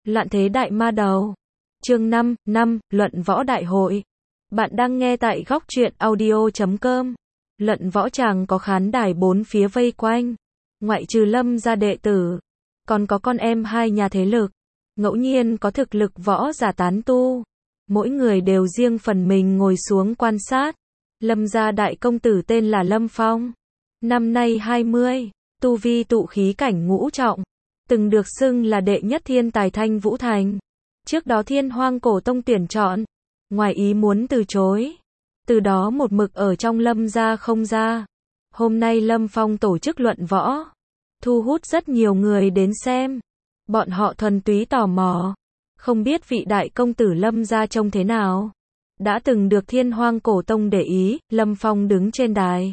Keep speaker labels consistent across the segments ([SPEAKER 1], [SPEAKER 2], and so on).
[SPEAKER 1] Loạn thế đại ma đầu. Chương 5, Luận võ đại hội. Bạn đang nghe tại góc truyện audio.com. Luận võ tràng có khán đài bốn phía vây quanh. Ngoại trừ Lâm gia đệ tử, còn có con em hai nhà thế lực. Ngẫu nhiên có thực lực võ giả tán tu. Mỗi người đều riêng phần mình ngồi xuống quan sát. Lâm gia đại công tử tên là Lâm Phong. Năm nay 20, tu vi tụ khí cảnh ngũ trọng. Từng được xưng là đệ nhất thiên tài Thanh Vũ Thành. Trước đó Thiên Hoang Cổ Tông tuyển chọn, ngoài ý muốn từ chối. Từ đó một mực ở trong Lâm gia không ra. Hôm nay Lâm Phong tổ chức luận võ, thu hút rất nhiều người đến xem. Bọn họ thuần túy tò mò, không biết vị đại công tử Lâm gia trông thế nào. Đã từng được Thiên Hoang Cổ Tông để ý, Lâm Phong đứng trên đài.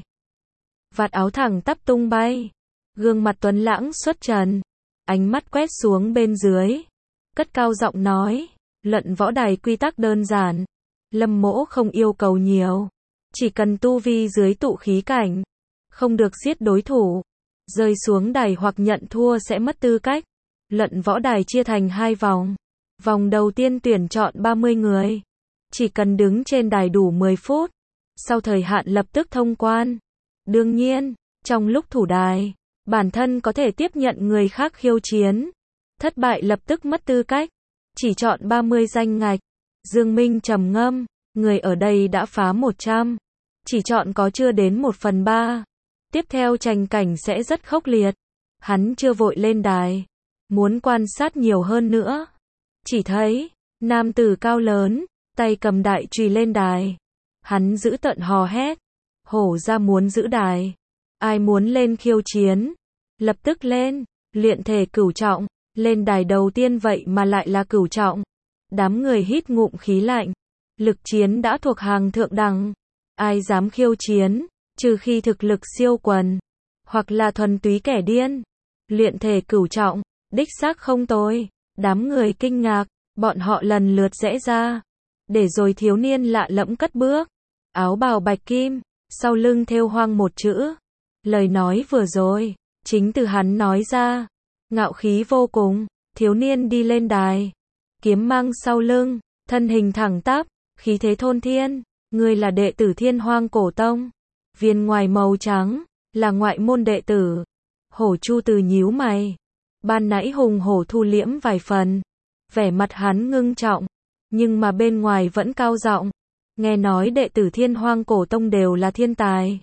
[SPEAKER 1] Vạt áo thẳng tắp tung bay, gương mặt tuấn lãng xuất trần, ánh mắt quét xuống bên dưới, cất cao giọng nói, luận võ đài quy tắc đơn giản. Lâm mỗ không yêu cầu nhiều, chỉ cần tu vi dưới tụ khí cảnh, không được giết đối thủ, rơi xuống đài hoặc nhận thua sẽ mất tư cách. Luận võ đài chia thành 2 vòng. Vòng đầu tiên tuyển chọn 30 người, chỉ cần đứng trên đài đủ 10 phút, sau thời hạn lập tức thông quan. Đương nhiên, trong lúc thủ đài, bản thân có thể tiếp nhận người khác khiêu chiến. Thất bại lập tức mất tư cách. Chỉ chọn 30 danh ngạch. Dương Minh trầm ngâm, người ở đây đã phá 100. Chỉ chọn có chưa đến 1/3. Tiếp theo tranh cảnh sẽ rất khốc liệt. Hắn chưa vội lên đài, muốn quan sát nhiều hơn nữa. Chỉ thấy, nam tử cao lớn, tay cầm đại chùy lên đài. Hắn giữ tợn hò hét, hổ ra muốn giữ đài. Ai muốn lên khiêu chiến? Lập tức lên, luyện thể cửu trọng, lên đài đầu tiên vậy mà lại là cửu trọng. Đám người hít ngụm khí lạnh, lực chiến đã thuộc hàng thượng đẳng. Ai dám khiêu chiến, trừ khi thực lực siêu quần, hoặc là thuần túy kẻ điên. Luyện thể cửu trọng, đích xác không tồi. Đám người kinh ngạc, bọn họ lần lượt rẽ ra. Để rồi thiếu niên lạ lẫm cất bước, áo bào bạch kim, sau lưng thêu hoang một chữ. Lời nói vừa rồi, chính từ hắn nói ra. Ngạo khí vô cùng, thiếu niên đi lên đài, kiếm mang sau lưng, thân hình thẳng tắp, khí thế thôn thiên. Ngươi là đệ tử Thiên Hoang Cổ Tông. Viên ngoài màu trắng, là ngoại môn đệ tử. Hổ Chu Từ nhíu mày. Ban nãy hùng hổ thu liễm vài phần, vẻ mặt hắn ngưng trọng, nhưng mà bên ngoài vẫn cao giọng. Nghe nói đệ tử Thiên Hoang Cổ Tông đều là thiên tài.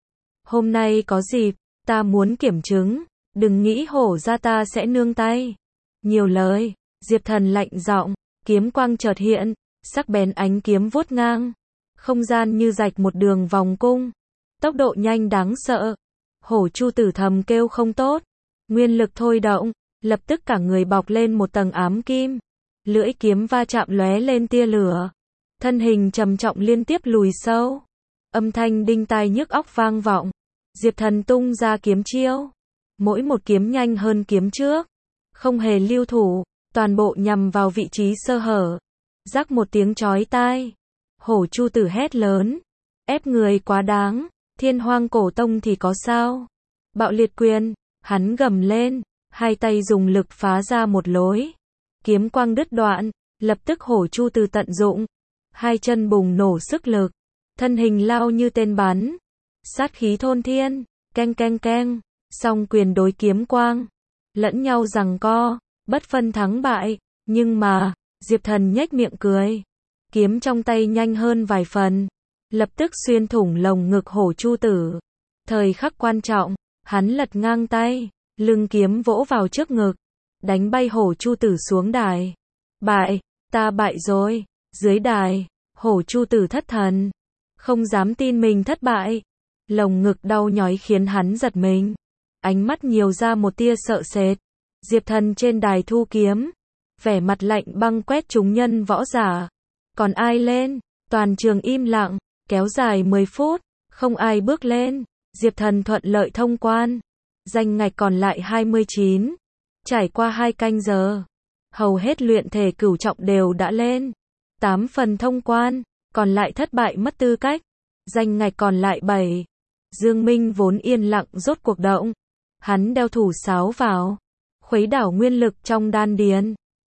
[SPEAKER 1] Hôm nay có dịp, ta muốn kiểm chứng, đừng nghĩ hổ ra ta sẽ nương tay. Nhiều lời, Diệp Thần lạnh giọng, kiếm quang chợt hiện, sắc bén ánh kiếm vuốt ngang, không gian như rạch một đường vòng cung, tốc độ nhanh đáng sợ. Hổ Chu Tử thầm kêu không tốt, nguyên lực thôi động, lập tức cả người bọc lên một tầng ám kim, lưỡi kiếm va chạm lóe lên tia lửa, thân hình trầm trọng liên tiếp lùi sâu, âm thanh đinh tai nhức óc vang vọng. Diệp Thần tung ra kiếm chiêu, mỗi một kiếm nhanh hơn kiếm trước, không hề lưu thủ, toàn bộ nhằm vào vị trí sơ hở. Rắc một tiếng chói tai, Hổ Chu Tử hét lớn, ép người quá đáng. Thiên Hoang Cổ Tông thì có sao? Bạo liệt quyền, hắn gầm lên, hai tay dùng lực phá ra một lối, kiếm quang đứt đoạn, lập tức Hổ Chu Tử tận dụng, hai chân bùng nổ sức lực, thân hình lao như tên bắn, sát khí thôn thiên, keng keng keng, song quyền đối kiếm quang, lẫn nhau giằng co, bất phân thắng bại. Nhưng mà, Diệp Thần nhếch miệng cười, kiếm trong tay nhanh hơn vài phần, lập tức xuyên thủng lồng ngực Hổ Chu Tử. Thời khắc quan trọng, hắn lật ngang tay, lưng kiếm vỗ vào trước ngực, đánh bay Hổ Chu Tử xuống đài. Bại, ta bại rồi. Dưới đài, Hổ Chu Tử thất thần, không dám tin mình thất bại. Lồng ngực đau nhói khiến hắn giật mình, ánh mắt nhiều ra một tia sợ sệt. Diệp Thần trên đài thu kiếm, vẻ mặt lạnh băng quét chúng nhân võ giả. Còn ai lên? Toàn trường im lặng, kéo dài 10 phút, không ai bước lên. Diệp Thần thuận lợi thông quan, danh ngạch còn lại 29. Trải qua 2 canh giờ, hầu hết luyện thể cửu trọng đều đã lên. 8 phần thông quan, còn lại thất bại mất tư cách. Danh ngạch còn lại 7. Dương Minh vốn yên lặng rốt cuộc động. Hắn đeo thủ sáo vào, khuấy đảo nguyên lực trong đan điền.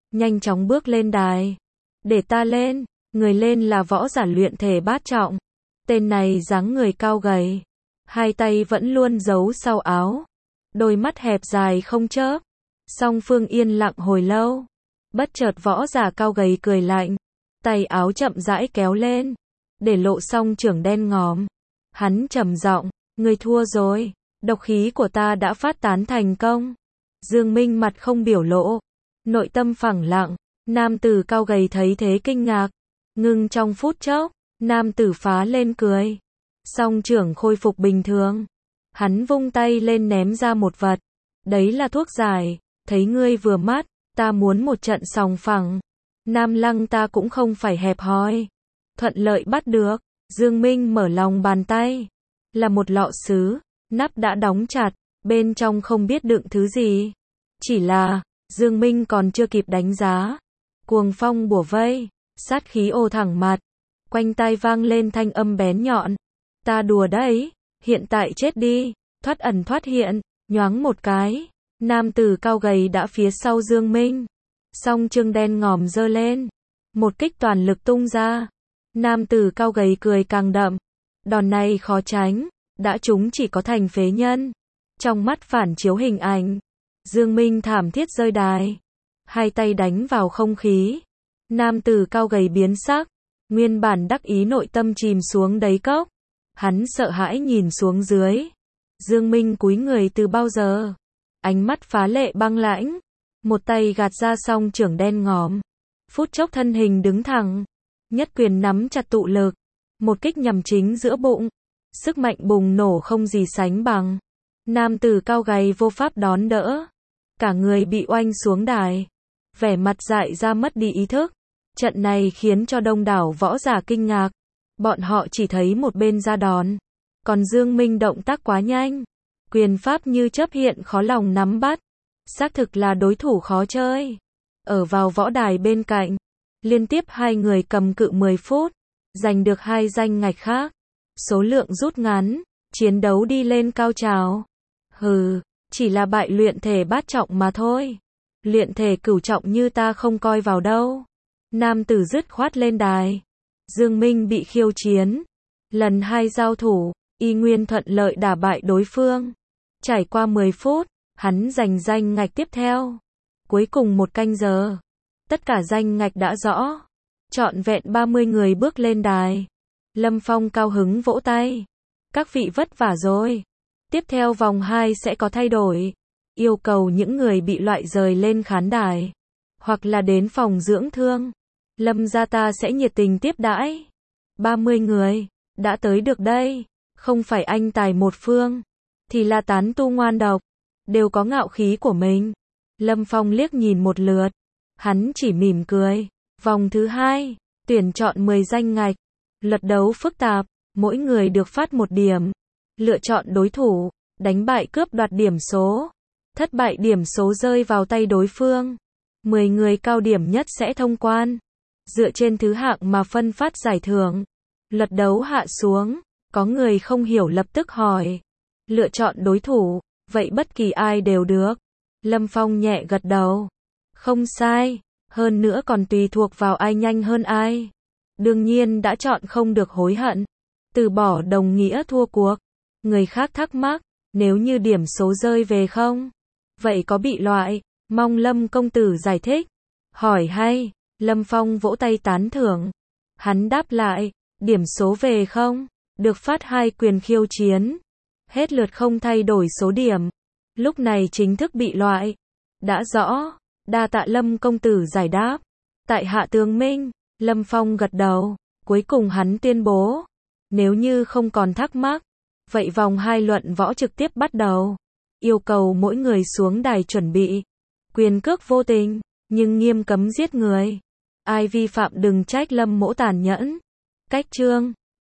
[SPEAKER 1] nhanh chóng bước lên đài. Để ta lên, người lên là võ giả luyện thể bát trọng. Tên này dáng người cao gầy, hai tay vẫn luôn giấu sau áo, đôi mắt hẹp dài không chớp. Song Phương yên lặng hồi lâu, bất chợt võ giả cao gầy cười lạnh, tay áo chậm rãi kéo lên, để lộ song chưởng đen ngòm. Hắn trầm giọng, ngươi thua rồi, độc khí của ta đã phát tán thành công. Dương Minh mặt không biểu lộ, nội tâm phẳng lặng. Nam tử cao gầy thấy thế kinh ngạc, ngưng trong phút chốc, nam tử phá lên cười. Song chưởng khôi phục bình thường, hắn vung tay lên ném ra một vật. Đấy là thuốc giải, thấy ngươi vừa mắt, ta muốn một trận sòng phẳng. Nam Lăng ta cũng không phải hẹp hòi, thuận lợi bắt được. Dương Minh mở lòng bàn tay, là một lọ sứ, nắp đã đóng chặt, bên trong không biết đựng thứ gì. Chỉ là, Dương Minh còn chưa kịp đánh giá, cuồng phong bủa vây, sát khí ồ thẳng mặt, quanh tai vang lên thanh âm bén nhọn. Ta đùa đấy, hiện tại chết đi, thoát ẩn thoát hiện, nhoáng một cái, nam tử cao gầy đã phía sau Dương Minh. Song chưởng đen ngòm giơ lên, một kích toàn lực tung ra. Nam tử cao gầy cười càng đậm, đòn này khó tránh, đã trúng chỉ có thành phế nhân. Trong mắt phản chiếu hình ảnh, Dương Minh thảm thiết rơi đài, hai tay đánh vào không khí. Nam tử cao gầy biến sắc, nguyên bản đắc ý nội tâm chìm xuống đáy cốc. Hắn sợ hãi nhìn xuống dưới. Dương Minh cúi người từ bao giờ, ánh mắt phá lệ băng lãnh, một tay gạt ra song chưởng đen ngòm, phút chốc thân hình đứng thẳng, nhất quyền nắm chặt tụ lực, một kích nhằm chính giữa bụng, sức mạnh bùng nổ không gì sánh bằng. Nam tử cao gầy vô pháp đón đỡ, cả người bị oanh xuống đài, vẻ mặt dại ra mất đi ý thức. Trận này khiến cho đông đảo võ giả kinh ngạc, bọn họ chỉ thấy một bên ra đòn, còn Dương Minh động tác quá nhanh, quyền pháp như chớp hiện khó lòng nắm bắt, xác thực là đối thủ khó chơi. Ở vào võ đài bên cạnh, liên tiếp hai người cầm cự 10 phút, giành được 2 danh ngạch khác, số lượng rút ngắn, chiến đấu đi lên cao trào. Hừ, chỉ là bại luyện thể bát trọng mà thôi, luyện thể cửu trọng như ta không coi vào đâu. Nam tử dứt khoát lên đài. Dương Minh bị khiêu chiến, lần 2 giao thủ, y nguyên thuận lợi đả bại đối phương. Trải qua 10 phút, hắn giành danh ngạch tiếp theo. Cuối cùng 1 canh giờ, tất cả danh ngạch đã rõ, trọn vẹn 30 người bước lên đài. Lâm Phong cao hứng vỗ tay, các vị vất vả rồi, tiếp theo vòng 2 sẽ có thay đổi, yêu cầu những người bị loại rời lên khán đài, hoặc là đến phòng dưỡng thương. Lâm gia ta sẽ nhiệt tình tiếp đãi. 30 người, đã tới được đây, không phải anh tài một phương, thì là tán tu ngoan độc, đều có ngạo khí của mình. Lâm Phong liếc nhìn một lượt, hắn chỉ mỉm cười. Vòng thứ 2, tuyển chọn 10 danh ngạch, luật đấu phức tạp, mỗi người được phát 1 điểm, lựa chọn đối thủ, đánh bại cướp đoạt điểm số, thất bại điểm số rơi vào tay đối phương. 10 người cao điểm nhất sẽ thông quan, dựa trên thứ hạng mà phân phát giải thưởng. Luật đấu hạ xuống, có người không hiểu lập tức hỏi, lựa chọn đối thủ, vậy bất kỳ ai đều được. Lâm Phong nhẹ gật đầu, không sai, hơn nữa còn tùy thuộc vào ai nhanh hơn ai. Đương nhiên đã chọn không được hối hận, từ bỏ đồng nghĩa thua cuộc. Người khác thắc mắc, nếu như điểm số rơi về không, vậy có bị loại, mong Lâm công tử giải thích. Hỏi hay. Lâm Phong vỗ tay tán thưởng. Hắn đáp lại, điểm số về không, được phát 2 quyền khiêu chiến, hết lượt không thay đổi số điểm, lúc này chính thức bị loại. Đã rõ, đa tạ Lâm công tử giải đáp. Tại hạ tường minh. Lâm Phong gật đầu, cuối cùng hắn tuyên bố, nếu như không còn thắc mắc, vậy vòng 2 luận võ trực tiếp bắt đầu. Yêu cầu mỗi người xuống đài chuẩn bị, quyền cước vô tình, nhưng nghiêm cấm giết người. Ai vi phạm đừng trách Lâm mỗ tàn nhẫn. Cách chương